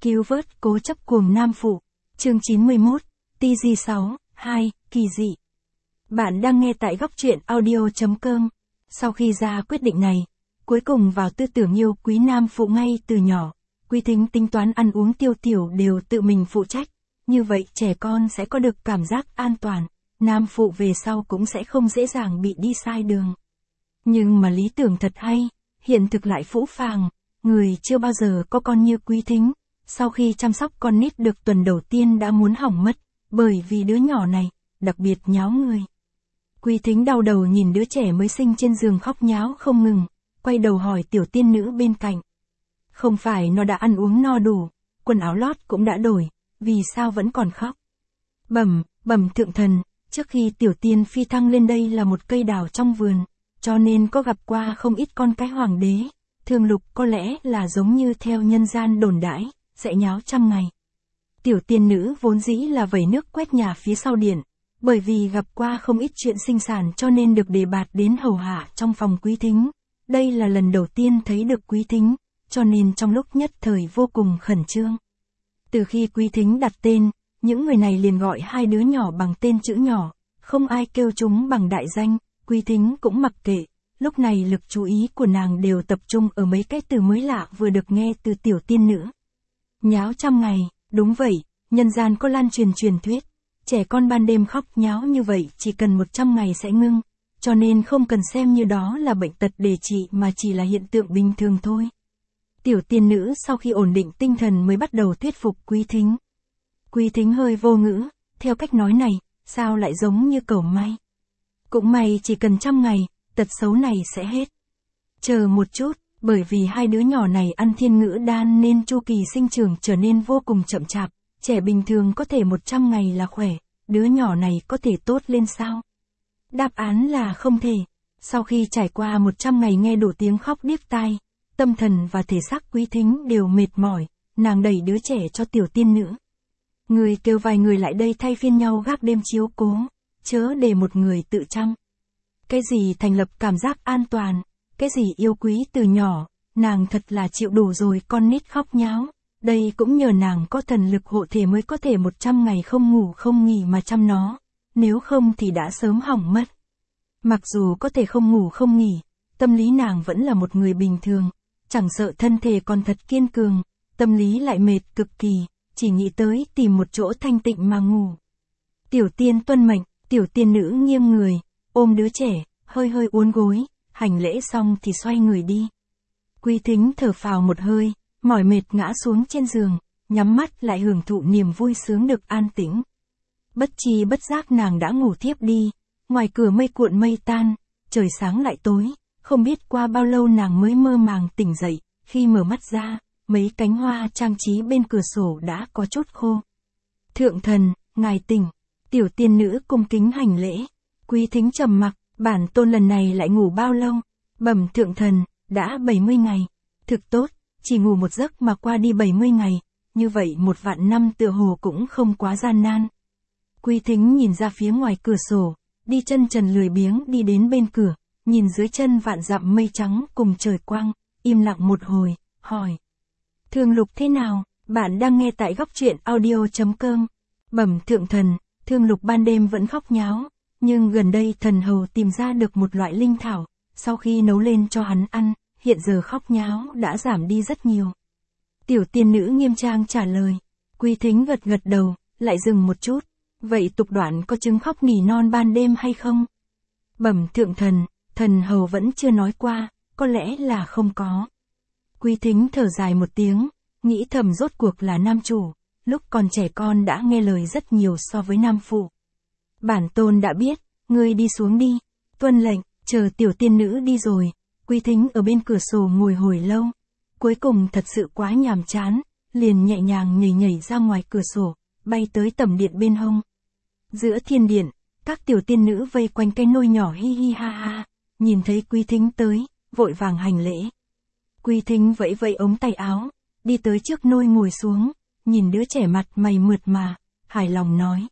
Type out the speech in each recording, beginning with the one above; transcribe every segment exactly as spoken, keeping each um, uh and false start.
Cứu vớt cố chấp cuồng nam phụ. Chương chín mươi mốt. T G sáu, hai, kỳ dị. Bạn đang nghe tại góc truyện audio chấm com. Sau khi ra quyết định này, cuối cùng vào tư tưởng yêu quý nam phụ ngay từ nhỏ, Quý Thính tính toán ăn uống tiêu tiểu đều tự mình phụ trách. Như vậy trẻ con sẽ có được cảm giác an toàn, nam phụ về sau cũng sẽ không dễ dàng bị đi sai đường. Nhưng mà lý tưởng thật hay, hiện thực lại phũ phàng, người chưa bao giờ có con như Quý Thính. Sau khi chăm sóc con nít được tuần đầu tiên đã muốn hỏng mất, bởi vì đứa nhỏ này, đặc biệt nháo người. Quý Thính đau đầu nhìn đứa trẻ mới sinh trên giường khóc nháo không ngừng, quay đầu hỏi tiểu tiên nữ bên cạnh. Không phải nó đã ăn uống no đủ, quần áo lót cũng đã đổi, vì sao vẫn còn khóc? Bẩm, bẩm thượng thần, trước khi tiểu tiên phi thăng lên đây là một cây đào trong vườn, cho nên có gặp qua không ít con cái hoàng đế, thường lục có lẽ là giống như theo nhân gian đồn đãi, sẽ nháo trăm ngày. Tiểu tiên nữ vốn dĩ là vẩy nước quét nhà phía sau điện, bởi vì gặp qua không ít chuyện sinh sản cho nên được đề bạt đến hầu hạ trong phòng Quý Thính. Đây là lần đầu tiên thấy được Quý Thính, cho nên trong lúc nhất thời vô cùng khẩn trương. Từ khi Quý Thính đặt tên, những người này liền gọi hai đứa nhỏ bằng tên chữ nhỏ, không ai kêu chúng bằng đại danh, Quý Thính cũng mặc kệ. Lúc này lực chú ý của nàng đều tập trung ở mấy cái từ mới lạ vừa được nghe từ tiểu tiên nữ. Nháo trăm ngày, đúng vậy, nhân gian có lan truyền truyền thuyết, trẻ con ban đêm khóc nháo như vậy chỉ cần một trăm ngày sẽ ngưng, cho nên không cần xem như đó là bệnh tật để trị mà chỉ là hiện tượng bình thường thôi. Tiểu tiên nữ sau khi ổn định tinh thần mới bắt đầu thuyết phục Quý Thính. Quý Thính hơi vô ngữ, theo cách nói này, sao lại giống như cầu may. Cũng may chỉ cần trăm ngày, tật xấu này sẽ hết. Chờ một chút, bởi vì hai đứa nhỏ này ăn thiên ngữ đan nên chu kỳ sinh trưởng trở nên vô cùng chậm chạp, trẻ bình thường có thể một trăm ngày là khỏe, đứa nhỏ này có thể tốt lên sao? Đáp án là không thể. Sau khi trải qua một trăm ngày nghe đủ tiếng khóc điếc tai, tâm thần và thể xác Quý Thính đều mệt mỏi, nàng đẩy đứa trẻ cho tiểu tiên nữ. Người kêu vài người lại đây thay phiên nhau gác đêm chiếu cố, chớ để một người tự chăm. Cái gì thành lập cảm giác an toàn, cái gì yêu quý từ nhỏ, nàng thật là chịu đủ rồi con nít khóc nháo. Đây cũng nhờ nàng có thần lực hộ thể mới có thể một trăm ngày không ngủ không nghỉ mà chăm nó, nếu không thì đã sớm hỏng mất. Mặc dù có thể không ngủ không nghỉ, tâm lý nàng vẫn là một người bình thường, chẳng sợ thân thể còn thật kiên cường, tâm lý lại mệt cực kỳ, chỉ nghĩ tới tìm một chỗ thanh tịnh mà ngủ. Tiểu tiên tuân mệnh, tiểu tiên nữ nghiêng người, ôm đứa trẻ, hơi hơi uốn gối, hành lễ xong thì xoay người đi. Quý Thính thở phào một hơi, mỏi mệt ngã xuống trên giường, nhắm mắt lại hưởng thụ niềm vui sướng được an tĩnh. Bất chi bất giác nàng đã ngủ thiếp đi, ngoài cửa mây cuộn mây tan, trời sáng lại tối, không biết qua bao lâu nàng mới mơ màng tỉnh dậy, khi mở mắt ra, mấy cánh hoa trang trí bên cửa sổ đã có chút khô. Thượng thần, ngài tỉnh, tiểu tiên nữ cung kính hành lễ. Quý Thính trầm mặc, bản tôn lần này lại ngủ bao lâu? Bẩm thượng thần, đã bảy mươi ngày. Thực tốt, chỉ ngủ một giấc mà qua đi bảy mươi ngày, như vậy một vạn năm tựa hồ cũng không quá gian nan. Quý Thính nhìn ra phía ngoài cửa sổ, đi chân trần lười biếng đi đến bên cửa, nhìn dưới chân vạn dặm mây trắng cùng trời quang, im lặng một hồi, hỏi. Thương Lục thế nào? Bạn đang nghe tại góc truyện audio chấm com. Bẩm thượng thần, Thương Lục ban đêm vẫn khóc nháo, nhưng gần đây thần hầu tìm ra được một loại linh thảo, sau khi nấu lên cho hắn ăn, hiện giờ khóc nháo đã giảm đi rất nhiều. Tiểu tiên nữ nghiêm trang trả lời. Quý Thính gật gật đầu, lại dừng một chút. Vậy tục đoạn có chứng khóc nỉ non ban đêm hay không? Bẩm thượng thần, thần hầu vẫn chưa nói qua, có lẽ là không có. Quý Thính thở dài một tiếng, nghĩ thầm rốt cuộc là nam chủ, lúc còn trẻ con đã nghe lời rất nhiều so với nam phụ. Bản tôn đã biết, ngươi đi xuống đi. Tuân lệnh, chờ tiểu tiên nữ đi rồi. Quý Thính ở bên cửa sổ ngồi hồi lâu, cuối cùng thật sự quá nhàm chán, liền nhẹ nhàng nhảy nhảy ra ngoài cửa sổ, bay tới tầm điện bên hông. Giữa thiên điện, các tiểu tiên nữ vây quanh cái nôi nhỏ hi hi ha ha, nhìn thấy Quý Thính tới, vội vàng hành lễ. Quý Thính vẫy vẫy ống tay áo, đi tới trước nôi ngồi xuống, nhìn đứa trẻ mặt mày mượt mà, hài lòng nói.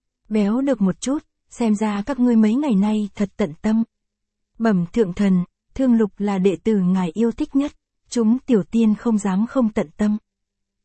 Béo được một chút, xem ra các ngươi mấy ngày nay thật tận tâm. Bẩm thượng thần, Thương Lục là đệ tử ngài yêu thích nhất, chúng tiểu tiên không dám không tận tâm.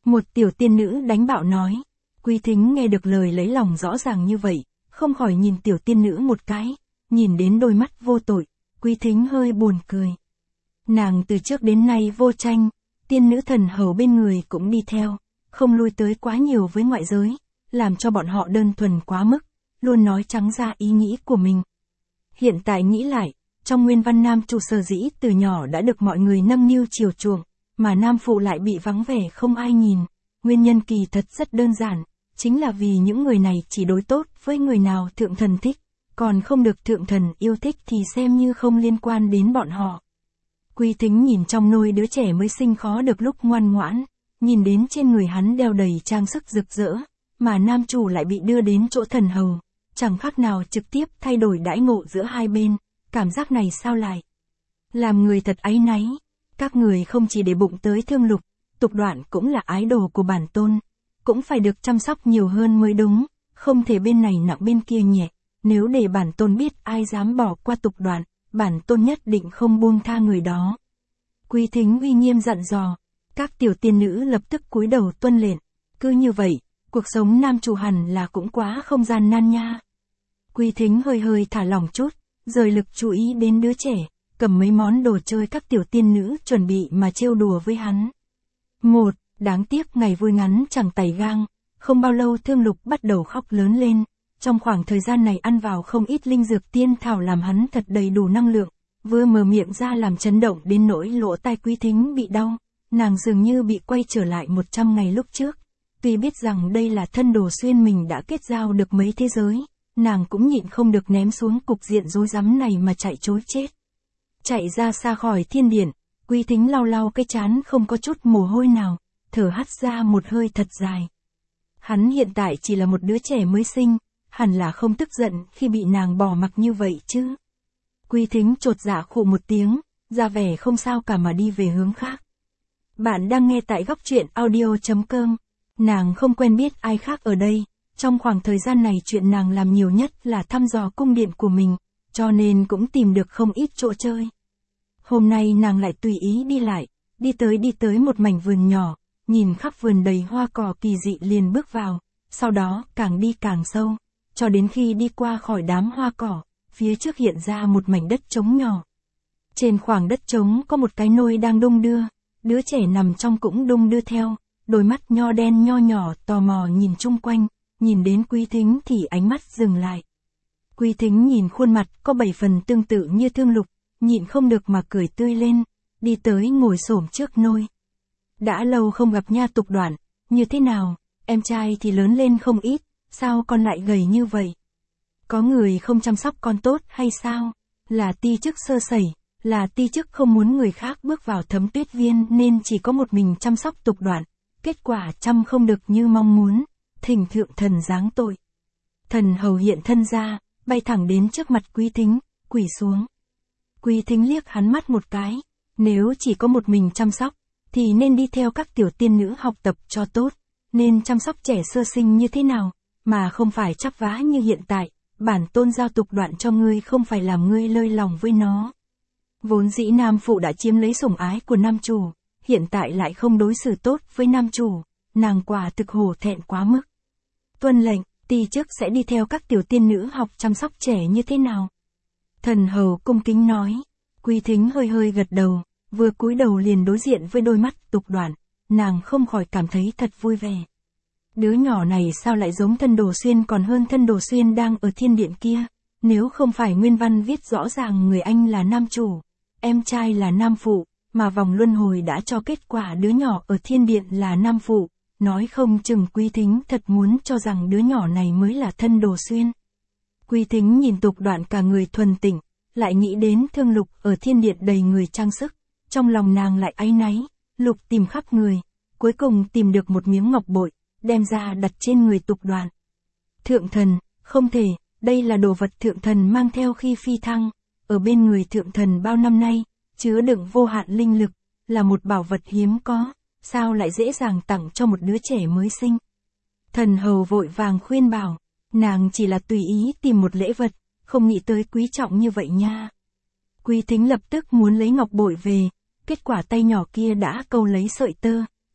Một tiểu tiên nữ đánh bạo nói. Quý Thính nghe được lời lấy lòng rõ ràng như vậy, không khỏi nhìn tiểu tiên nữ một cái, nhìn đến đôi mắt vô tội, Quý Thính hơi buồn cười. Nàng từ trước đến nay vô tranh, tiên nữ thần hầu bên người cũng đi theo, không lui tới quá nhiều với ngoại giới, làm cho bọn họ đơn thuần quá mức, luôn nói trắng ra ý nghĩ của mình. Hiện tại nghĩ lại, trong nguyên văn nam chủ sở dĩ từ nhỏ đã được mọi người nâng niu chiều chuộng, mà nam phụ lại bị vắng vẻ không ai nhìn, nguyên nhân kỳ thật rất đơn giản, chính là vì những người này chỉ đối tốt với người nào thượng thần thích, còn không được thượng thần yêu thích thì xem như không liên quan đến bọn họ. Quý Thính nhìn trong nôi đứa trẻ mới sinh khó được lúc ngoan ngoãn, nhìn đến trên người hắn đeo đầy trang sức rực rỡ, mà nam chủ lại bị đưa đến chỗ thần hầu, chẳng khác nào trực tiếp thay đổi đãi ngộ giữa hai bên, cảm giác này sao lại làm người thật áy náy. Các người không chỉ để bụng tới Thương Lục, Tục Đoạn cũng là ái đồ của bản tôn, cũng phải được chăm sóc nhiều hơn mới đúng, không thể bên này nặng bên kia nhẹ, nếu để bản tôn biết ai dám bỏ qua Tục Đoạn, bản tôn nhất định không buông tha người đó. Quý Thính uy nghiêm dặn dò, các tiểu tiên nữ lập tức cúi đầu tuân lệnh, cứ như vậy, cuộc sống nam chủ hẳn là cũng quá không gian nan nha. Quý Thính hơi hơi thả lỏng chút, rời lực chú ý đến đứa trẻ, cầm mấy món đồ chơi các tiểu tiên nữ chuẩn bị mà trêu đùa với hắn. Một, đáng tiếc ngày vui ngắn chẳng tày gang, không bao lâu Thương Lục bắt đầu khóc lớn lên, trong khoảng thời gian này ăn vào không ít linh dược tiên thảo làm hắn thật đầy đủ năng lượng, vừa mở miệng ra làm chấn động đến nỗi lỗ tai Quý Thính bị đau, nàng dường như bị quay trở lại một trăm ngày lúc trước, tuy biết rằng đây là thân đồ xuyên mình đã kết giao được mấy thế giới, nàng cũng nhịn không được ném xuống cục diện rối rắm này mà chạy trối chết. Chạy ra xa khỏi thiên điện, Quý Thính lau lau cái trán không có chút mồ hôi nào, thở hắt ra một hơi thật dài. Hắn hiện tại chỉ là một đứa trẻ mới sinh, hẳn là không tức giận khi bị nàng bỏ mặc như vậy chứ. Quý Thính chột dạ khụ một tiếng, ra vẻ không sao cả mà đi về hướng khác. Bạn đang nghe tại góc truyện audio chấm com. Nàng không quen biết ai khác ở đây, trong khoảng thời gian này chuyện nàng làm nhiều nhất là thăm dò cung điện của mình, cho nên cũng tìm được không ít chỗ chơi. Hôm nay nàng lại tùy ý đi lại, đi tới đi tới một mảnh vườn nhỏ, nhìn khắp vườn đầy hoa cỏ kỳ dị liền bước vào, sau đó càng đi càng sâu, cho đến khi đi qua khỏi đám hoa cỏ, phía trước hiện ra một mảnh đất trống nhỏ. Trên khoảng đất trống có một cái nôi đang đung đưa, đứa trẻ nằm trong cũng đung đưa theo, đôi mắt nho đen nho nhỏ tò mò nhìn chung quanh, nhìn đến Quý Thính thì ánh mắt dừng lại. Quý Thính nhìn khuôn mặt có bảy phần tương tự như Thương Lục, nhịn không được mà cười tươi lên, đi tới ngồi xổm trước nôi. Đã lâu không gặp nha Tục Đoạn, như thế nào, em trai thì lớn lên không ít, sao con lại gầy như vậy? Có người không chăm sóc con tốt hay sao? Là ti chức sơ sẩy, là ti chức không muốn người khác bước vào Thấm Tuyết Viên nên chỉ có một mình chăm sóc Tục Đoạn, kết quả chăm không được như mong muốn, thỉnh thượng thần giáng tội. Thần hầu hiện thân ra, bay thẳng đến trước mặt Quý Thính, quỳ xuống. Quý Thính liếc hắn mắt một cái, nếu chỉ có một mình chăm sóc, thì nên đi theo các tiểu tiên nữ học tập cho tốt, nên chăm sóc trẻ sơ sinh như thế nào, mà không phải chắp vá như hiện tại, bản tôn giao Tục Đoạn cho ngươi không phải làm ngươi lơi lòng với nó. Vốn dĩ nam phụ đã chiếm lấy sủng ái của nam chủ, hiện tại lại không đối xử tốt với nam chủ, nàng quả thực hổ thẹn quá mức. Tuân lệnh, ti chức sẽ đi theo các tiểu tiên nữ học chăm sóc trẻ như thế nào? Thần hầu cung kính nói. Quý Thính hơi hơi gật đầu, vừa cúi đầu liền đối diện với đôi mắt Tục Đoạn, nàng không khỏi cảm thấy thật vui vẻ. Đứa nhỏ này sao lại giống thân đồ xuyên còn hơn thân đồ xuyên đang ở thiên điện kia, nếu không phải nguyên văn viết rõ ràng người anh là nam chủ, em trai là nam phụ, mà vòng luân hồi đã cho kết quả đứa nhỏ ở thiên điện là nam phụ, nói không chừng Quý Thính thật muốn cho rằng đứa nhỏ này mới là thân đồ xuyên. Quý Thính nhìn Tục Đoạn cả người thuần tịnh, lại nghĩ đến Thương Lục ở thiên điện đầy người trang sức, trong lòng nàng lại áy náy, lục tìm khắp người, cuối cùng tìm được một miếng ngọc bội, đem ra đặt trên người Tục Đoạn. Thượng thần, không thể, đây là đồ vật thượng thần mang theo khi phi thăng, ở bên người thượng thần bao năm nay, chứa đựng vô hạn linh lực, là một bảo vật hiếm có, sao lại dễ dàng tặng cho một đứa trẻ mới sinh. Thần hầu vội vàng khuyên bảo, nàng chỉ là tùy ý tìm một lễ vật, không nghĩ tới quý trọng như vậy nha. Quý Thính lập tức muốn lấy ngọc bội về, kết quả tay nhỏ kia đã câu lấy sợi tơ,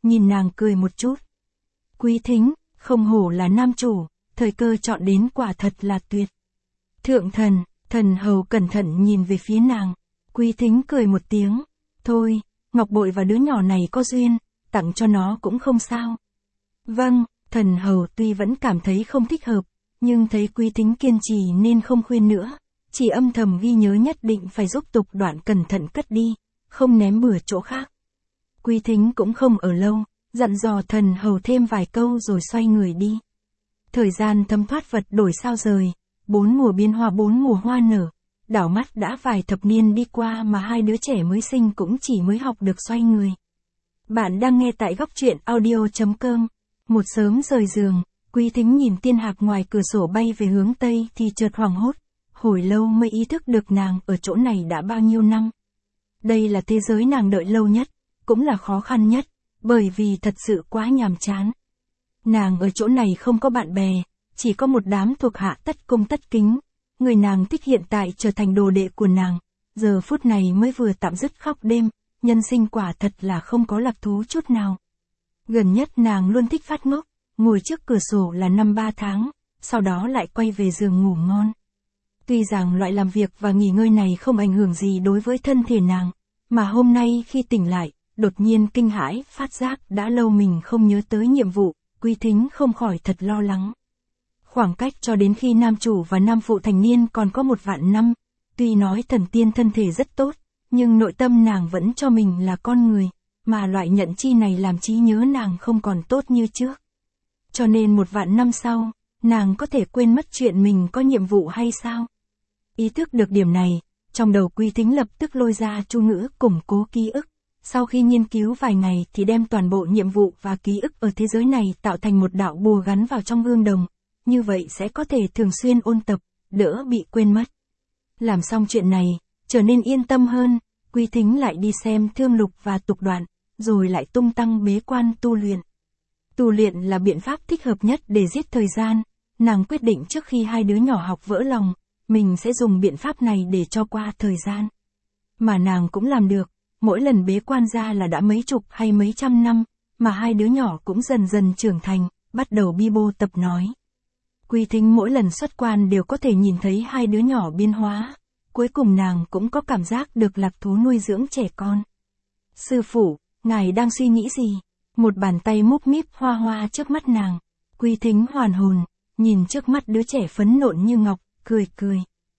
nhìn nàng cười một chút. Quý Thính, không hổ là nam chủ, thời cơ chọn đến quả thật là tuyệt. Thượng thần, thần hầu cẩn thận nhìn về phía nàng. Quý Thính cười một tiếng. Thôi, ngọc bội và đứa nhỏ này có duyên, tặng cho nó cũng không sao. Vâng, thần hầu tuy vẫn cảm thấy không thích hợp, nhưng thấy Quý Thính kiên trì nên không khuyên nữa. Chỉ âm thầm ghi nhớ nhất định phải giúp Tục Đoạn cẩn thận cất đi, không ném bừa chỗ khác. Quý Thính cũng không ở lâu, dặn dò thần hầu thêm vài câu rồi xoay người đi. Thời gian thấm thoát vật đổi sao rời, bốn mùa biến hoa bốn mùa hoa nở, đảo mắt đã vài thập niên đi qua mà hai đứa trẻ mới sinh cũng chỉ mới học được xoay người. Bạn đang nghe tại góc truyện audio chấm com. Một sớm rời giường, Quý Thính nhìn tiên hạc ngoài cửa sổ bay về hướng Tây thì chợt hoảng hốt, hồi lâu mới ý thức được nàng ở chỗ này đã bao nhiêu năm. Đây là thế giới nàng đợi lâu nhất, cũng là khó khăn nhất, bởi vì thật sự quá nhàm chán. Nàng ở chỗ này không có bạn bè, chỉ có một đám thuộc hạ tất cung tất kính. Người nàng thích hiện tại trở thành đồ đệ của nàng, giờ phút này mới vừa tạm dứt khóc đêm, nhân sinh quả thật là không có lạc thú chút nào. Gần nhất nàng luôn thích phát ngốc, ngồi trước cửa sổ là năm ba tháng, sau đó lại quay về giường ngủ ngon. Tuy rằng loại làm việc và nghỉ ngơi này không ảnh hưởng gì đối với thân thể nàng, mà hôm nay khi tỉnh lại, đột nhiên kinh hãi, phát giác đã lâu mình không nhớ tới nhiệm vụ, Quý Thính không khỏi thật lo lắng. Khoảng cách cho đến khi nam chủ và nam phụ thành niên còn có một vạn năm, tuy nói thần tiên thân thể rất tốt, nhưng nội tâm nàng vẫn cho mình là con người, mà loại nhận chi này làm trí nhớ nàng không còn tốt như trước. Cho nên một vạn năm sau, nàng có thể quên mất chuyện mình có nhiệm vụ hay sao? Ý thức được điểm này, trong đầu Quý Thính lập tức lôi ra chu ngữ củng cố ký ức. Sau khi nghiên cứu vài ngày thì đem toàn bộ nhiệm vụ và ký ức ở thế giới này tạo thành một đạo bùa gắn vào trong gương đồng. Như vậy sẽ có thể thường xuyên ôn tập, đỡ bị quên mất. Làm xong chuyện này, trở nên yên tâm hơn, Quý Thính lại đi xem Thương Lục và Tục Đoạn, rồi lại tung tăng bế quan tu luyện. Tu luyện là biện pháp thích hợp nhất để giết thời gian, nàng quyết định trước khi hai đứa nhỏ học vỡ lòng, mình sẽ dùng biện pháp này để cho qua thời gian. Mà nàng cũng làm được, mỗi lần bế quan ra là đã mấy chục hay mấy trăm năm, mà hai đứa nhỏ cũng dần dần trưởng thành, bắt đầu bi bô tập nói. Quý Thính mỗi lần xuất quan đều có thể nhìn thấy hai đứa nhỏ biến hóa, cuối cùng nàng cũng có cảm giác được lạc thú nuôi dưỡng trẻ con. Sư phụ, ngài đang suy nghĩ gì? Một bàn tay múp míp hoa hoa trước mắt nàng. Quý Thính hoàn hồn, nhìn trước mắt đứa trẻ phấn nộn như ngọc, cười cười.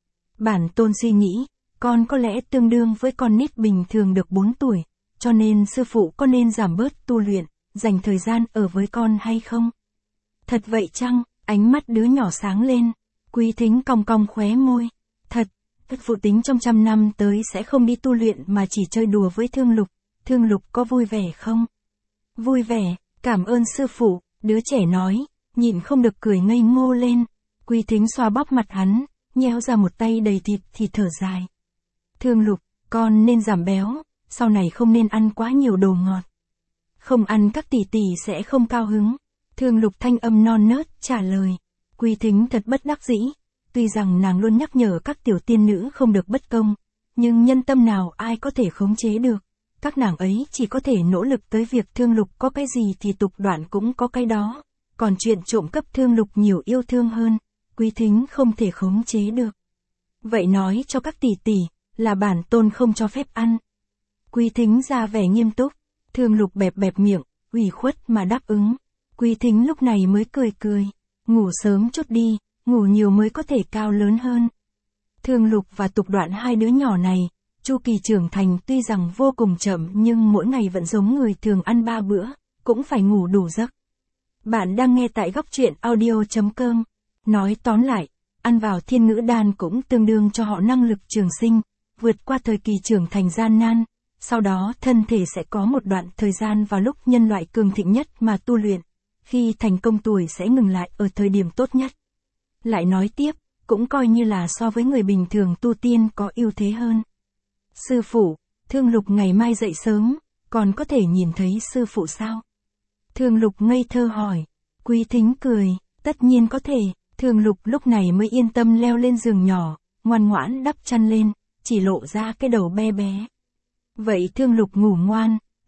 Bản tôn suy nghĩ, con có lẽ tương đương với con nít bình thường được bốn tuổi, cho nên sư phụ có nên giảm bớt tu luyện, dành thời gian ở với con hay không? Thật vậy chăng? Ánh mắt đứa nhỏ sáng lên, Quý Thính cong cong khóe môi. Thật, các phụ tính trong trăm năm tới sẽ không đi tu luyện mà chỉ chơi đùa với Thương Lục. Thương Lục có vui vẻ không? Vui vẻ, cảm ơn sư phụ, đứa trẻ nói, nhìn không được cười ngây ngô lên. Quý Thính xoa bóp mặt hắn, nheo ra một tay đầy thịt thì thở dài. Thương Lục, con nên giảm béo, sau này không nên ăn quá nhiều đồ ngọt. Không ăn các tỷ tỷ sẽ không cao hứng. Thương Lục thanh âm non nớt trả lời. Quý Thính thật bất đắc dĩ, tuy rằng nàng luôn nhắc nhở các tiểu tiên nữ không được bất công, nhưng nhân tâm nào ai có thể khống chế được. Các nàng ấy chỉ có thể nỗ lực tới việc Thương Lục có cái gì thì Tục Đoạn cũng có cái đó, còn chuyện trộm cắp Thương Lục nhiều yêu thương hơn, Quý Thính không thể khống chế được. Vậy nói cho các tỷ tỷ, là bản tôn không cho phép ăn. Quý Thính ra vẻ nghiêm túc, Thương Lục bẹp bẹp miệng, ủy khuất mà đáp ứng. Quý Thính lúc này mới cười cười, ngủ sớm chút đi, ngủ nhiều mới có thể cao lớn hơn. Thương Lục và Tục Đoạn hai đứa nhỏ này, chu kỳ trưởng thành tuy rằng vô cùng chậm nhưng mỗi ngày vẫn giống người thường ăn ba bữa, cũng phải ngủ đủ giấc. Bạn đang nghe tại góc truyện audio chấm com. Nói tóm lại, ăn vào thiên ngữ đan cũng tương đương cho họ năng lực trường sinh, vượt qua thời kỳ trưởng thành gian nan, sau đó thân thể sẽ có một đoạn thời gian vào lúc nhân loại cường thịnh nhất mà tu luyện, khi thành công tuổi sẽ ngừng lại ở thời điểm tốt nhất. Lại nói tiếp, cũng coi như là so với người bình thường tu tiên có ưu thế hơn. Sư phụ, Thương Lục ngày mai dậy sớm, còn có thể nhìn thấy sư phụ sao? Thương Lục ngây thơ hỏi. Quý Thính cười, tất nhiên có thể. Thương Lục lúc này mới yên tâm leo lên giường nhỏ, ngoan ngoãn đắp chăn lên, chỉ lộ ra cái đầu bé bé. Vậy Thương Lục ngủ ngoan,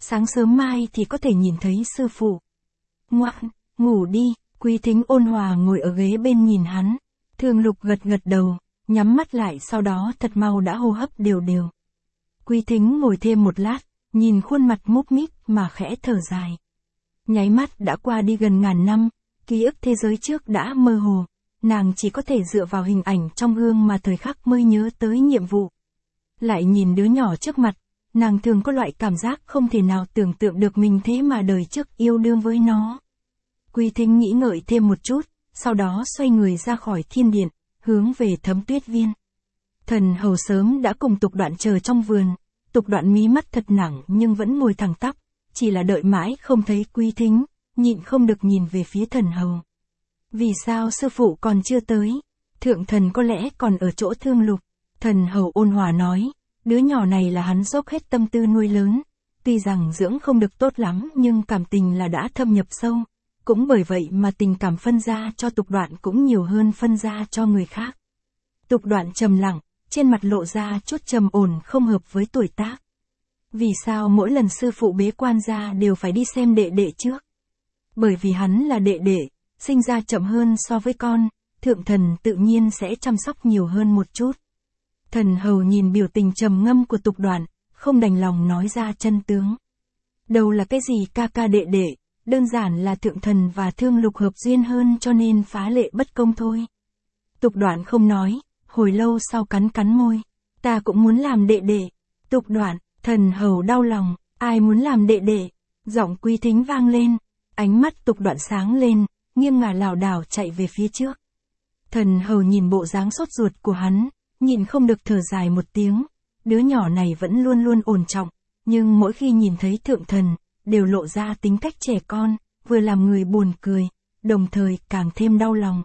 sáng sớm mai thì có thể nhìn thấy sư phụ. Ngoan, ngủ đi, Quý Thính ôn hòa ngồi ở ghế bên nhìn hắn. Thương Lục gật gật đầu, nhắm mắt lại sau đó thật mau đã hô hấp đều đều. Quý Thính ngồi thêm một lát, nhìn khuôn mặt múp míp mà khẽ thở dài. Nháy mắt đã qua đi gần ngàn năm, ký ức thế giới trước đã mơ hồ, nàng chỉ có thể dựa vào hình ảnh trong gương mà thời khắc mới nhớ tới nhiệm vụ. Lại nhìn đứa nhỏ trước mặt, nàng thường có loại cảm giác không thể nào tưởng tượng được mình thế mà đời trước yêu đương với nó. Quý Thính nghĩ ngợi thêm một chút, sau đó xoay người ra khỏi thiên điện, hướng về Thấm Tuyết Viên. Thần hầu sớm đã cùng Tục Đoạn chờ trong vườn, Tục Đoạn mí mắt thật nặng nhưng vẫn ngồi thẳng tắp, chỉ là đợi mãi không thấy Quý Thính, nhịn không được nhìn về phía thần hầu. Vì sao sư phụ còn chưa tới? Thượng thần có lẽ còn ở chỗ Thương Lục. Thần hầu ôn hòa nói, đứa nhỏ này là hắn dốc hết tâm tư nuôi lớn, tuy rằng dưỡng không được tốt lắm nhưng cảm tình là đã thâm nhập sâu, cũng bởi vậy mà tình cảm phân ra cho Tục Đoạn cũng nhiều hơn phân ra cho người khác. Tục Đoạn trầm lặng, trên mặt lộ ra chút trầm ổn không hợp với tuổi tác. Vì sao mỗi lần sư phụ bế quan ra đều phải đi xem đệ đệ trước? Bởi vì hắn là đệ đệ, sinh ra chậm hơn so với con, thượng thần tự nhiên sẽ chăm sóc nhiều hơn một chút. Thần hầu nhìn biểu tình trầm ngâm của Tục Đoạn, không đành lòng nói ra chân tướng. Đâu là cái gì ca ca đệ đệ, đơn giản là thượng thần và Thương Lục hợp duyên hơn cho nên phá lệ bất công thôi. Tục Đoạn không nói, hồi lâu sau cắn cắn môi. Ta cũng muốn làm đệ đệ. Tục Đoạn, thần hầu đau lòng, ai muốn làm đệ đệ? Giọng Quý Thính vang lên, ánh mắt Tục Đoạn sáng lên, nghiêng ngả lảo đảo chạy về phía trước. Thần hầu nhìn bộ dáng sốt ruột của hắn, nhìn không được thở dài một tiếng. Đứa nhỏ này vẫn luôn luôn ổn trọng, nhưng mỗi khi nhìn thấy thượng thần, đều lộ ra tính cách trẻ con, vừa làm người buồn cười, đồng thời càng thêm đau lòng.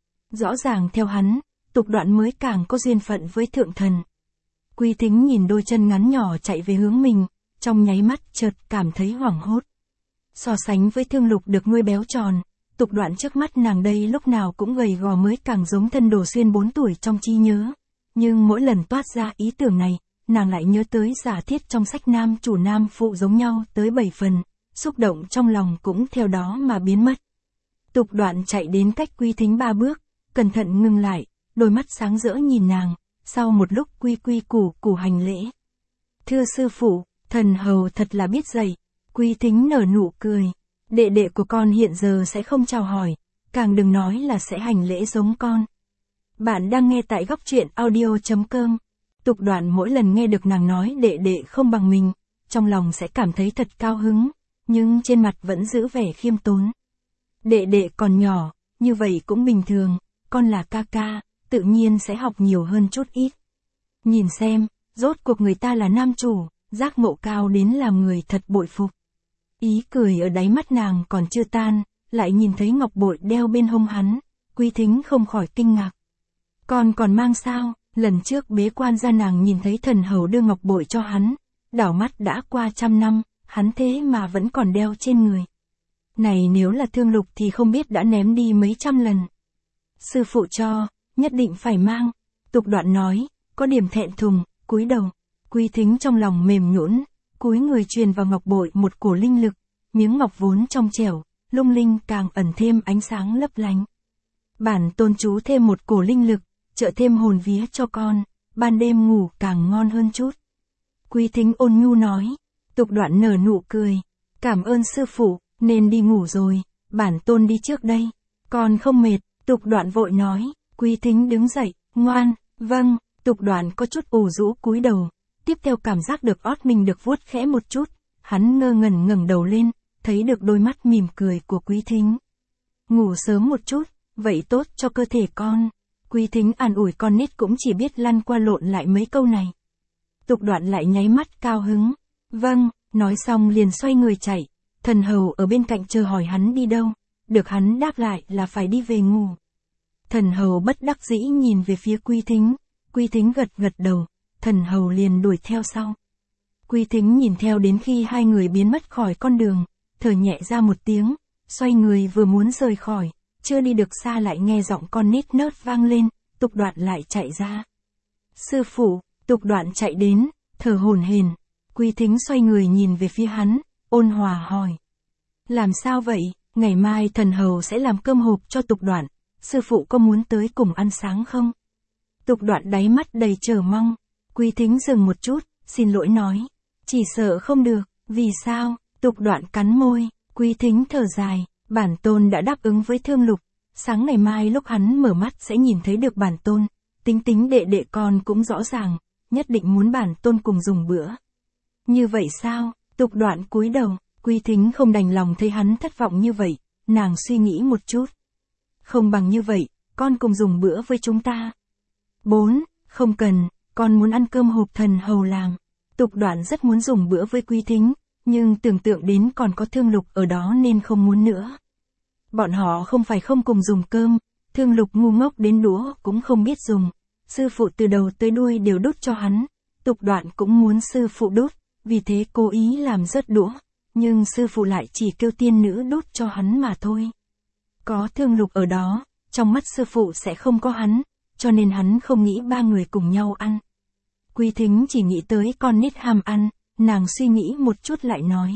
Rõ ràng theo hắn, Tục Đoạn mới càng có duyên phận với thượng thần. Quý Thính nhìn đôi chân ngắn nhỏ chạy về hướng mình, trong nháy mắt chợt cảm thấy hoảng hốt. So sánh với Thương Lục được nuôi béo tròn, Tục Đoạn trước mắt nàng đây lúc nào cũng gầy gò mới càng giống thân Đồ Xuyên bốn tuổi trong trí nhớ. Nhưng mỗi lần toát ra ý tưởng này, nàng lại nhớ tới giả thiết trong sách nam chủ nam phụ giống nhau tới bảy phần, xúc động trong lòng cũng theo đó mà biến mất. Tục Đoạn chạy đến cách Quý Thính ba bước, cẩn thận ngừng lại, đôi mắt sáng rỡ nhìn nàng, sau một lúc quy quy củ củ hành lễ. Thưa sư phụ, thần hầu thật là biết dạy. Quý Thính nở nụ cười, đệ đệ của con hiện giờ sẽ không chào hỏi, càng đừng nói là sẽ hành lễ giống con. Bạn đang nghe tại góc truyện audio chấm com. Tục Đoạn mỗi lần nghe được nàng nói đệ đệ không bằng mình, trong lòng sẽ cảm thấy thật cao hứng, nhưng trên mặt vẫn giữ vẻ khiêm tốn. Đệ đệ còn nhỏ, như vậy cũng bình thường, con là ca ca, tự nhiên sẽ học nhiều hơn chút ít. Nhìn xem, rốt cuộc người ta là nam chủ, giác ngộ cao đến làm người thật bội phục. Ý cười ở đáy mắt nàng còn chưa tan, lại nhìn thấy ngọc bội đeo bên hông hắn, Quý Thính không khỏi kinh ngạc. Con còn mang sao? Lần trước bế quan ra nàng nhìn thấy thần hầu đưa ngọc bội cho hắn, đảo mắt đã qua trăm năm, hắn thế mà vẫn còn đeo trên người. Này nếu là Thương Lục thì không biết đã ném đi mấy trăm lần. Sư phụ cho, nhất định phải mang. Tục Đoạn nói, có điểm thẹn thùng, cúi đầu. Quý Thính trong lòng mềm nhũn, cúi người truyền vào ngọc bội một cổ linh lực, miếng ngọc vốn trong trẻo, lung linh càng ẩn thêm ánh sáng lấp lánh. Bản tôn chú thêm một cổ linh lực, trợ thêm hồn vía cho con, ban đêm ngủ càng ngon hơn chút. Quý Thính ôn nhu nói. Tục Đoạn nở nụ cười, cảm ơn sư phụ, nên đi ngủ rồi, bản tôn đi trước đây. Con không mệt? Tục Đoạn vội nói. Quý Thính đứng dậy, ngoan, vâng. Tục Đoạn có chút ủ rũ cúi đầu, tiếp theo cảm giác được ót mình được vuốt khẽ một chút, hắn ngơ ngẩn ngẩng đầu lên, thấy được đôi mắt mỉm cười của Quý Thính. Ngủ sớm một chút, vậy tốt cho cơ thể con. Quý Thính an ủi con nít cũng chỉ biết lăn qua lộn lại mấy câu này. Tục Đoạn lại nháy mắt cao hứng. Vâng, nói xong liền xoay người chạy, thần hầu ở bên cạnh chờ hỏi hắn đi đâu, được hắn đáp lại là phải đi về ngủ. Thần hầu bất đắc dĩ nhìn về phía Quý Thính, Quý Thính gật gật đầu, thần hầu liền đuổi theo sau. Quý Thính nhìn theo đến khi hai người biến mất khỏi con đường, thở nhẹ ra một tiếng, xoay người vừa muốn rời khỏi, chưa đi được xa lại nghe giọng con nít nớt vang lên, Tục Đoạn lại chạy ra. Sư phụ, Tục Đoạn chạy đến, thở hổn hển. Quý Thính xoay người nhìn về phía hắn, ôn hòa hỏi. Làm sao vậy, ngày mai thần hầu sẽ làm cơm hộp cho Tục Đoạn, sư phụ có muốn tới cùng ăn sáng không? Tục Đoạn đáy mắt đầy chờ mong. Quý Thính dừng một chút, xin lỗi nói. Chỉ sợ không được, vì sao? Tục Đoạn cắn môi, Quý Thính thở dài, bản tôn đã đáp ứng với Thương Lục. Sáng ngày mai lúc hắn mở mắt sẽ nhìn thấy được bản tôn. Tính tính đệ đệ con cũng rõ ràng, nhất định muốn bản tôn cùng dùng bữa. Như vậy sao? Tục Đoạn cúi đầu, Quý Thính không đành lòng thấy hắn thất vọng như vậy, nàng suy nghĩ một chút. Không bằng như vậy, con cùng dùng bữa với chúng ta. Bốn, không cần, con muốn ăn cơm hộp thần hầu làm. Tục Đoạn rất muốn dùng bữa với Quý Thính, nhưng tưởng tượng đến còn có Thương Lục ở đó nên không muốn nữa. Bọn họ không phải không cùng dùng cơm, Thương Lục ngu ngốc đến đũa cũng không biết dùng. Sư phụ từ đầu tới đuôi đều đút cho hắn, Tục Đoạn cũng muốn sư phụ đút, vì thế cố ý làm rớt đũa, nhưng sư phụ lại chỉ kêu tiên nữ đút cho hắn mà thôi. Có Thương Lục ở đó, trong mắt sư phụ sẽ không có hắn, cho nên hắn không nghĩ ba người cùng nhau ăn. Quý Thính chỉ nghĩ tới con nít ham ăn, nàng suy nghĩ một chút lại nói.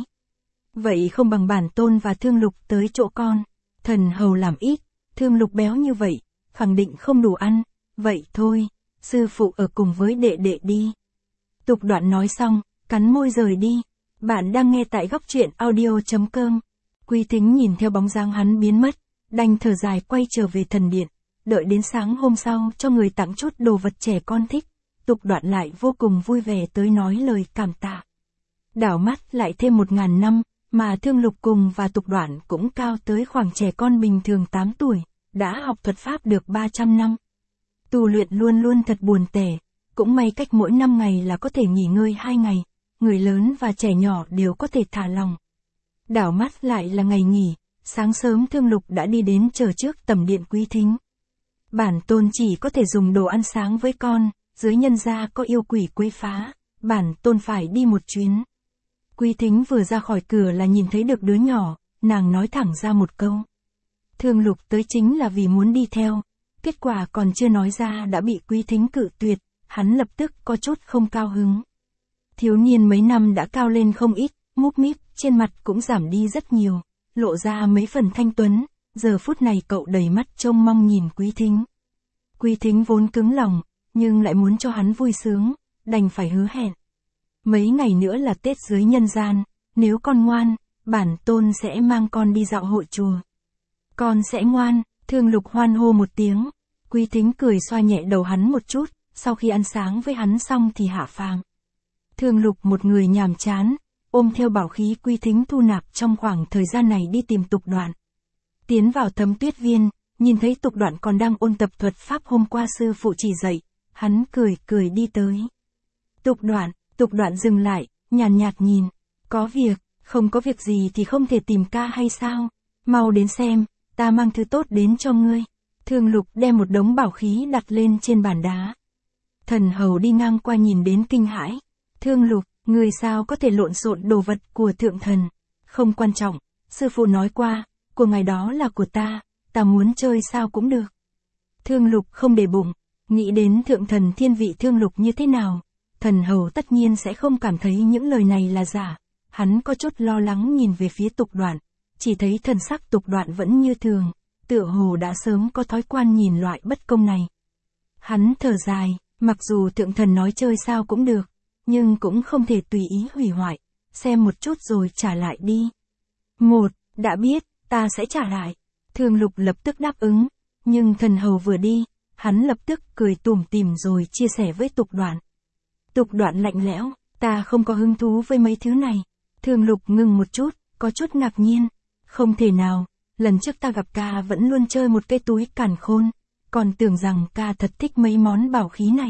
Vậy không bằng bản tôn và Thương Lục tới chỗ con, thần hầu làm ít, Thương Lục béo như vậy, khẳng định không đủ ăn, vậy thôi, sư phụ ở cùng với đệ đệ đi. Tục Đoạn nói xong, cắn môi rời đi. Bạn đang nghe tại góc truyện audio chấm com. Quý Thính nhìn theo bóng dáng hắn biến mất, đành thở dài quay trở về thần điện, đợi đến sáng hôm sau cho người tặng chút đồ vật trẻ con thích. Tục Đoạn lại vô cùng vui vẻ tới nói lời cảm tạ. Đảo mắt lại thêm một ngàn năm, mà Thương Lục cùng và Tục Đoạn cũng cao tới khoảng trẻ con bình thường tám tuổi, đã học thuật pháp được ba trăm năm. Tu luyện luôn luôn thật buồn tẻ, cũng may cách mỗi năm ngày là có thể nghỉ ngơi hai ngày, người lớn và trẻ nhỏ đều có thể thả lòng. Đảo mắt lại là ngày nghỉ, sáng sớm Thương Lục đã đi đến chờ trước tầm điện Quý Thính. Bản tôn chỉ có thể dùng đồ ăn sáng với con, dưới nhân gia có yêu quỷ quấy phá, bản tôn phải đi một chuyến. Quý Thính vừa ra khỏi cửa là nhìn thấy được đứa nhỏ, nàng nói thẳng ra một câu. Thương Lục tới chính là vì muốn đi theo, kết quả còn chưa nói ra đã bị Quý Thính cự tuyệt, hắn lập tức có chút không cao hứng. Thiếu niên mấy năm đã cao lên không ít, múp míp, trên mặt cũng giảm đi rất nhiều, lộ ra mấy phần thanh tuấn, giờ phút này cậu đầy mắt trông mong nhìn Quý Thính. Quý Thính vốn cứng lòng, nhưng lại muốn cho hắn vui sướng, đành phải hứa hẹn. Mấy ngày nữa là Tết dưới nhân gian, nếu con ngoan, bản tôn sẽ mang con đi dạo hội chùa. Con sẽ ngoan, Thương Lục hoan hô một tiếng. Quý Thính cười xoa nhẹ đầu hắn một chút, sau khi ăn sáng với hắn xong thì hạ phàm. Thương Lục một người nhàm chán, ôm theo bảo khí Quý Thính thu nạp trong khoảng thời gian này đi tìm Tục Đoạn. Tiến vào Thấm Tuyết Viên, nhìn thấy Tục Đoạn còn đang ôn tập thuật pháp hôm qua sư phụ chỉ dạy, hắn cười cười đi tới. Tục Đoạn, Tục Đoạn dừng lại, nhàn nhạt nhìn, có việc, không có việc gì thì không thể tìm ca hay sao, mau đến xem, ta mang thứ tốt đến cho ngươi. Thương Lục đem một đống bảo khí đặt lên trên bàn đá. Thần hầu đi ngang qua nhìn đến kinh hãi. Thương Lục, người sao có thể lộn xộn đồ vật của thượng thần? Không quan trọng, sư phụ nói qua, của ngày đó là của ta, ta muốn chơi sao cũng được. Thương Lục không để bụng, nghĩ đến thượng thần thiên vị Thương Lục như thế nào. Thần hầu tất nhiên sẽ không cảm thấy những lời này là giả. Hắn có chút lo lắng nhìn về phía Tục Đoạn, chỉ thấy thần sắc Tục Đoạn vẫn như thường, tựa hồ đã sớm có thói quen nhìn loại bất công này. Hắn thở dài, mặc dù thượng thần nói chơi sao cũng được, nhưng cũng không thể tùy ý hủy hoại, xem một chút rồi trả lại đi. Một, đã biết, ta sẽ trả lại. Thương Lục lập tức đáp ứng, nhưng thần hầu vừa đi, hắn lập tức cười tủm tỉm rồi chia sẻ với Tục Đoạn. Tục Đoạn lạnh lẽo, ta không có hứng thú với mấy thứ này. Thương Lục ngừng một chút, có chút ngạc nhiên. Không thể nào, lần trước ta gặp ca vẫn luôn chơi một cái túi càn khôn, còn tưởng rằng ca thật thích mấy món bảo khí này.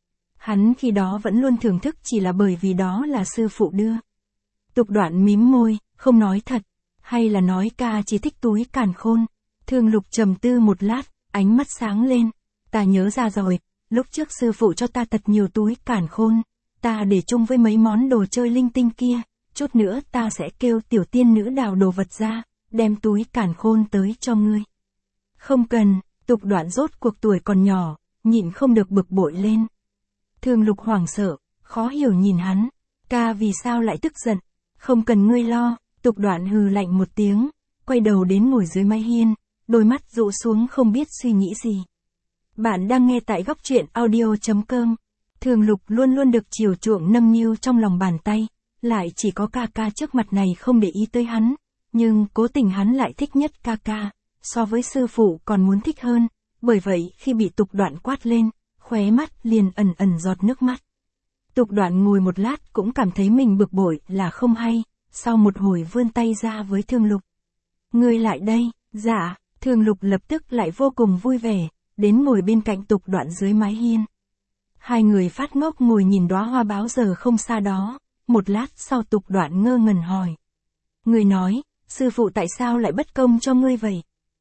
Hắn khi đó vẫn luôn thưởng thức chỉ là bởi vì đó là sư phụ đưa. Tục Đoạn mím môi, không nói thật, hay là nói ca chỉ thích túi càn khôn. Thương Lục trầm tư một lát, ánh mắt sáng lên. Ta nhớ ra rồi, lúc trước sư phụ cho ta thật nhiều túi càn khôn, ta để chung với mấy món đồ chơi linh tinh kia, chút nữa ta sẽ kêu tiểu tiên nữ đào đồ vật ra, đem túi càn khôn tới cho ngươi. Không cần, Tục Đoạn rốt cuộc tuổi còn nhỏ, nhịn không được bực bội lên. Thương Lục hoảng sợ, khó hiểu nhìn hắn, ca vì sao lại tức giận, Không cần ngươi lo, Tục Đoạn hừ lạnh một tiếng, quay đầu đến ngồi dưới mái hiên, đôi mắt dụ xuống không biết suy nghĩ gì. Bạn đang nghe tại góc truyện audio.com. Thường Lục luôn luôn được chiều chuộng nâng niu trong lòng bàn tay, lại chỉ có ca ca trước mặt này không để ý tới hắn, nhưng cố tình hắn lại thích nhất ca ca, so với sư phụ còn muốn thích hơn, bởi vậy khi bị Tục Đoạn quát lên, khóe mắt liền ẩn ẩn giọt nước mắt. Tục Đoạn ngồi một lát cũng cảm thấy mình bực bội là không hay, sau một hồi vươn tay ra với Thương Lục. Ngươi lại đây, dạ, Thương Lục lập tức lại vô cùng vui vẻ, đến ngồi bên cạnh Tục Đoạn dưới mái hiên. Hai người phát ngốc ngồi nhìn đóa hoa báo giờ không xa đó, một lát sau Tục Đoạn ngơ ngẩn hỏi. Ngươi nói, sư phụ tại sao lại bất công cho ngươi vậy?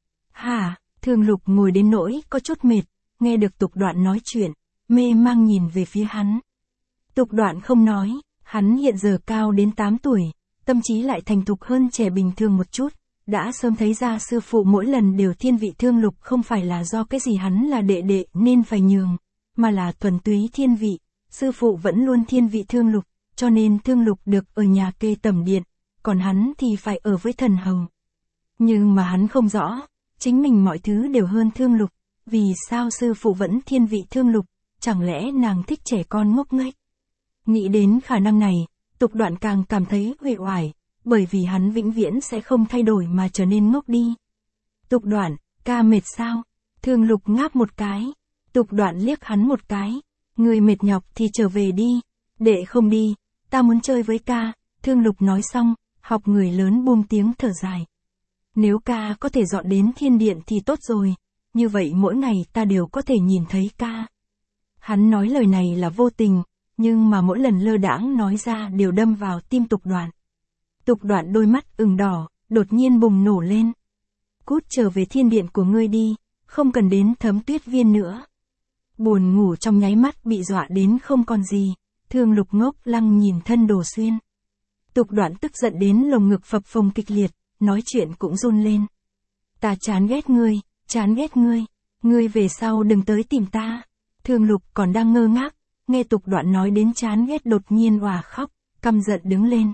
Hả, Thương Lục ngồi đến nỗi có chút mệt, nghe được Tục Đoạn nói chuyện, mê mang nhìn về phía hắn. Tục Đoạn không nói, hắn hiện giờ cao đến tám tuổi, tâm trí lại thành thục hơn trẻ bình thường một chút, đã sớm thấy ra sư phụ mỗi lần đều thiên vị Thương Lục không phải là do cái gì hắn là đệ đệ nên phải nhường, mà là thuần túy thiên vị, sư phụ vẫn luôn thiên vị Thương Lục, cho nên Thương Lục được ở nhà kê tẩm điện, còn hắn thì phải ở với thần hầu. Nhưng mà hắn không rõ, chính mình mọi thứ đều hơn Thương Lục, vì sao sư phụ vẫn thiên vị Thương Lục, chẳng lẽ nàng thích trẻ con ngốc nghếch? Nghĩ đến khả năng này, Tục Đoạn càng cảm thấy uể oải, bởi vì hắn vĩnh viễn sẽ không thay đổi mà trở nên ngốc đi. Tục Đoạn, ca mệt sao? Thương Lục ngáp một cái. Tục Đoạn liếc hắn một cái. Người mệt nhọc thì trở về đi. Đệ không đi, ta muốn chơi với ca. Thương Lục nói xong, học người lớn buông tiếng thở dài. Nếu ca có thể dọn đến thiên điện thì tốt rồi, như vậy mỗi ngày ta đều có thể nhìn thấy ca. Hắn nói lời này là vô tình, nhưng mà mỗi lần lơ đãng nói ra đều đâm vào tim Tục Đoạn. Tục Đoạn đôi mắt ửng đỏ, đột nhiên bùng nổ lên. Cút trở về thiên điện của ngươi đi, không cần đến Thấm Tuyết Viên nữa. Buồn ngủ trong nháy mắt bị dọa đến không còn gì, Thương Lục ngốc lăng nhìn thân Đồ Xuyên. Tục Đoạn tức giận đến lồng ngực phập phồng kịch liệt, nói chuyện cũng run lên. Ta chán ghét ngươi, chán ghét ngươi, ngươi về sau đừng tới tìm ta. Thương Lục còn đang ngơ ngác, nghe Tục Đoạn nói đến chán ghét đột nhiên òa khóc, căm giận đứng lên.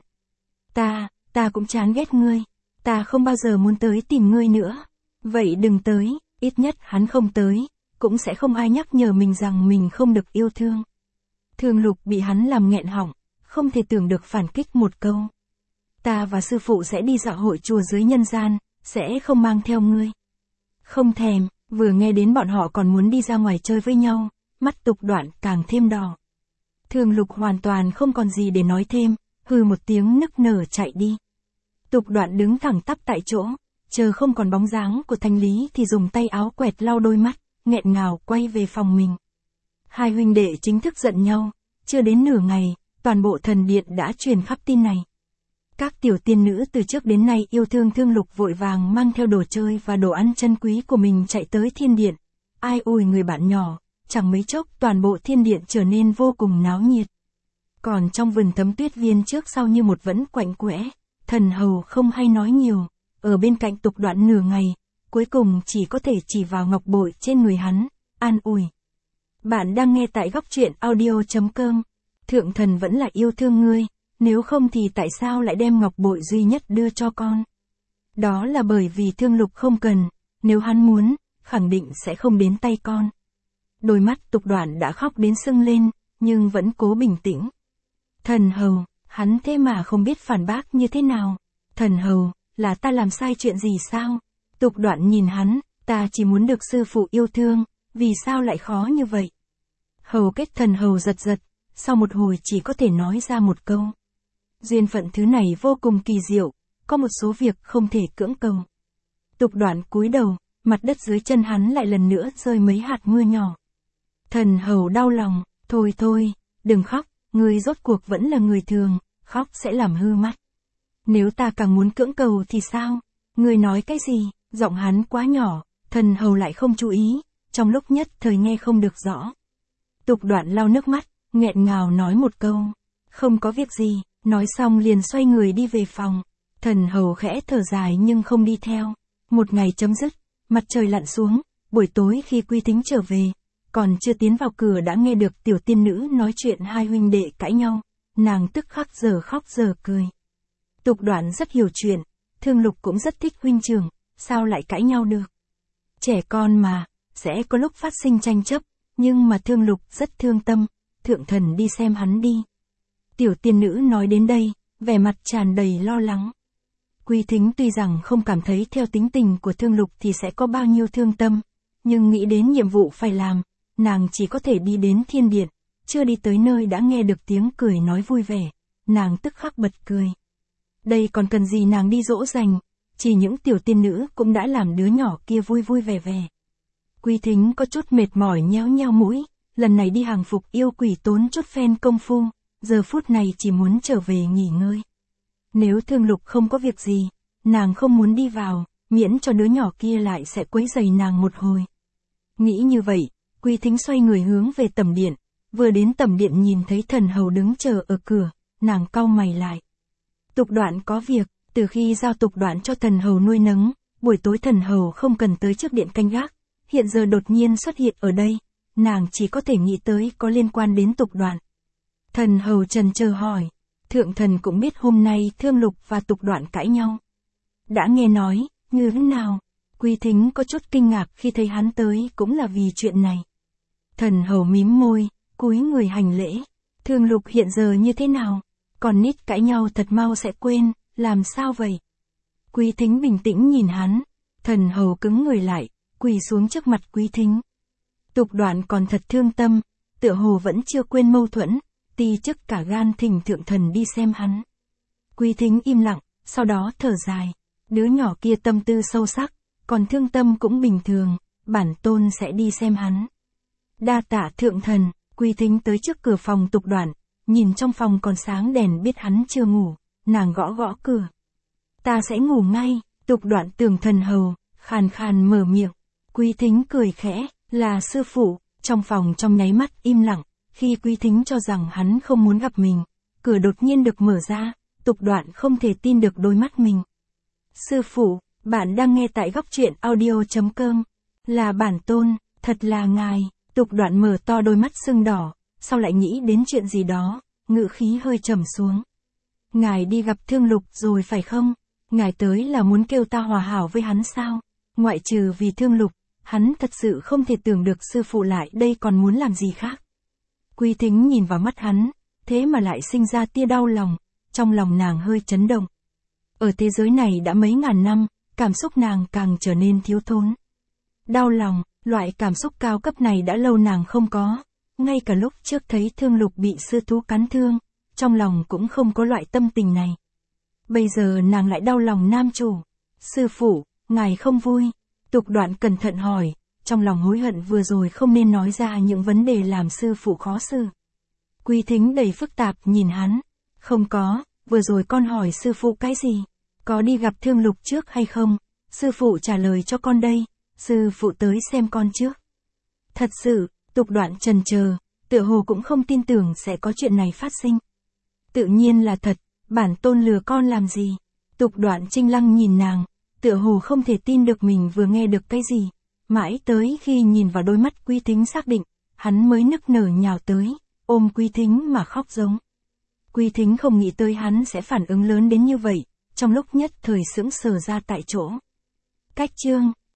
Ta, ta cũng chán ghét ngươi, ta không bao giờ muốn tới tìm ngươi nữa. Vậy đừng tới, ít nhất hắn không tới, cũng sẽ không ai nhắc nhở mình rằng mình không được yêu thương. Thương Lục bị hắn làm nghẹn họng, không thể tưởng được phản kích một câu. Ta và sư phụ sẽ đi dạo hội chùa dưới nhân gian, sẽ không mang theo ngươi. Không thèm, vừa nghe đến bọn họ còn muốn đi ra ngoài chơi với nhau, mắt Tục Đoạn càng thêm đỏ. Thương Lục hoàn toàn không còn gì để nói thêm, hừ một tiếng nức nở chạy đi. Tục Đoạn đứng thẳng tắp tại chỗ, chờ không còn bóng dáng của Thanh Lý thì dùng tay áo quẹt lau đôi mắt, nghẹn ngào quay về phòng mình. Hai huynh đệ chính thức giận nhau, chưa đến nửa ngày, toàn bộ thần điện đã truyền khắp tin này. Các tiểu tiên nữ từ trước đến nay yêu thương Thương Lục vội vàng mang theo đồ chơi và đồ ăn chân quý của mình chạy tới thiên điện. Ai ui người bạn nhỏ, chẳng mấy chốc toàn bộ thiên điện trở nên vô cùng náo nhiệt. Còn trong vườn Thấm Tuyết Viên trước sau như một vẫn quạnh quẽ, thần hầu không hay nói nhiều, ở bên cạnh Tục Đoạn nửa ngày, cuối cùng chỉ có thể chỉ vào ngọc bội trên người hắn, an ủi. Bạn đang nghe tại góc truyện audio.com. Thượng thần vẫn là yêu thương ngươi, nếu không thì tại sao lại đem ngọc bội duy nhất đưa cho con? Đó là bởi vì Thương Lục không cần, nếu hắn muốn, khẳng định sẽ không đến tay con. Đôi mắt Tục Đoạn đã khóc đến sưng lên, nhưng vẫn cố bình tĩnh. Thần hầu, hắn thế mà không biết phản bác như thế nào. Thần hầu, là ta làm sai chuyện gì sao? Tục Đoạn nhìn hắn, ta chỉ muốn được sư phụ yêu thương, vì sao lại khó như vậy? Hầu kết thần hầu giật giật, sau một hồi chỉ có thể nói ra một câu. Duyên phận thứ này vô cùng kỳ diệu, có một số việc không thể cưỡng cầu. Tục Đoạn cúi đầu, mặt đất dưới chân hắn lại lần nữa rơi mấy hạt mưa nhỏ. Thần hầu đau lòng, thôi thôi, đừng khóc, ngươi rốt cuộc vẫn là người thường, khóc sẽ làm hư mắt. Nếu ta càng muốn cưỡng cầu thì sao? Ngươi nói cái gì? Giọng hắn quá nhỏ, thần hầu lại không chú ý, trong lúc nhất thời nghe không được rõ. Tục Đoạn lau nước mắt, nghẹn ngào nói một câu. Không có việc gì, nói xong liền xoay người đi về phòng. Thần hầu khẽ thở dài nhưng không đi theo. Một ngày chấm dứt, mặt trời lặn xuống, buổi tối khi Quy Thính trở về, còn chưa tiến vào cửa đã nghe được tiểu tiên nữ nói chuyện hai huynh đệ cãi nhau, nàng tức khắc giờ khóc giờ cười. Tục Đoạn rất hiểu chuyện, Thương Lục cũng rất thích huynh trưởng, sao lại cãi nhau được. Trẻ con mà, sẽ có lúc phát sinh tranh chấp, nhưng mà Thương Lục rất thương tâm, thượng thần đi xem hắn đi. Tiểu tiên nữ nói đến đây, vẻ mặt tràn đầy lo lắng. Quý Thính tuy rằng không cảm thấy theo tính tình của Thương Lục thì sẽ có bao nhiêu thương tâm, nhưng nghĩ đến nhiệm vụ phải làm, nàng chỉ có thể đi đến thiên điện, chưa đi tới nơi đã nghe được tiếng cười nói vui vẻ, nàng tức khắc bật cười. Đây còn cần gì nàng đi dỗ dành, chỉ những tiểu tiên nữ cũng đã làm đứa nhỏ kia vui vui vẻ vẻ. Quý Thính có chút mệt mỏi nhéo nhéo mũi, lần này đi hàng phục yêu quỷ tốn chút phen công phu, giờ phút này chỉ muốn trở về nghỉ ngơi. Nếu Thương Lục không có việc gì, nàng không muốn đi vào, miễn cho đứa nhỏ kia lại sẽ quấy rầy nàng một hồi. Nghĩ như vậy, Quý Thính xoay người hướng về tẩm điện, vừa đến tẩm điện nhìn thấy thần hầu đứng chờ ở cửa, nàng cau mày lại. Tục Đoạn có việc, từ khi giao Tục Đoạn cho thần hầu nuôi nấng, buổi tối thần hầu không cần tới trước điện canh gác, hiện giờ đột nhiên xuất hiện ở đây, nàng chỉ có thể nghĩ tới có liên quan đến Tục Đoạn. Thần hầu trần chờ hỏi, thượng thần cũng biết hôm nay Thương Lục và Tục Đoạn cãi nhau. Đã nghe nói, như thế nào? Quý Thính có chút kinh ngạc khi thấy hắn tới cũng là vì chuyện này. Thần hầu mím môi, cúi người hành lễ. Thương Lục hiện giờ như thế nào? Còn nít cãi nhau thật mau sẽ quên, làm sao vậy? Quý Thính bình tĩnh nhìn hắn. Thần hầu cứng người lại, quỳ xuống trước mặt Quý Thính. Tục Đoạn còn thật thương tâm, tựa hồ vẫn chưa quên mâu thuẫn, ti chức cả gan thỉnh thượng thần đi xem hắn. Quý Thính im lặng, sau đó thở dài. Đứa nhỏ kia tâm tư sâu sắc, còn thương tâm cũng bình thường, bản tôn sẽ đi xem hắn. Đa tạ thượng thần. Quý Thính tới trước cửa phòng Tục Đoạn, nhìn trong phòng còn sáng đèn biết hắn chưa ngủ, nàng gõ gõ cửa. Ta sẽ ngủ ngay. Tục Đoạn tưởng thần hầu, khàn khàn mở miệng. Quý Thính cười khẽ, là sư phụ. Trong phòng trong nháy mắt im lặng, khi Quý Thính cho rằng hắn không muốn gặp mình, cửa đột nhiên được mở ra, Tục Đoạn không thể tin được đôi mắt mình. Sư phụ, bạn đang nghe tại góc truyện audio chấm com. Là bản tôn, thật là ngài. Tục Đoạn mở to đôi mắt sưng đỏ, sau lại nghĩ đến chuyện gì đó, ngữ khí hơi trầm xuống. Ngài đi gặp Thương Lục rồi phải không? Ngài tới là muốn kêu ta hòa hảo với hắn sao? Ngoại trừ vì Thương Lục, hắn thật sự không thể tưởng được sư phụ lại đây còn muốn làm gì khác. Quý Thính nhìn vào mắt hắn, thế mà lại sinh ra tia đau lòng, trong lòng nàng hơi chấn động. Ở thế giới này đã mấy ngàn năm, cảm xúc nàng càng trở nên thiếu thốn. Đau lòng, loại cảm xúc cao cấp này đã lâu nàng không có, ngay cả lúc trước thấy Thương Lục bị sư thú cắn thương, trong lòng cũng không có loại tâm tình này. Bây giờ nàng lại đau lòng nam chủ. Sư phụ, ngài không vui. Tục Đoạn cẩn thận hỏi, trong lòng hối hận vừa rồi không nên nói ra những vấn đề làm sư phụ khó xử. Quý Thính đầy phức tạp nhìn hắn. Không có, vừa rồi con hỏi sư phụ cái gì? Có đi gặp Thương Lục trước hay không? Sư phụ trả lời cho con đây. Sư phụ tới xem con trước. Thật sự, Tục Đoạn chần chờ, tựa hồ cũng không tin tưởng sẽ có chuyện này phát sinh. Tự nhiên là thật, bản tôn lừa con làm gì? Tục Đoạn trinh lăng nhìn nàng, tựa hồ không thể tin được mình vừa nghe được cái gì. Mãi tới khi nhìn vào đôi mắt Quý Thính xác định, hắn mới nức nở nhào tới, ôm Quý Thính mà khóc giống. Quý Thính không nghĩ tới hắn sẽ phản ứng lớn đến như vậy, trong lúc nhất thời sững sờ ra tại chỗ. Cách chương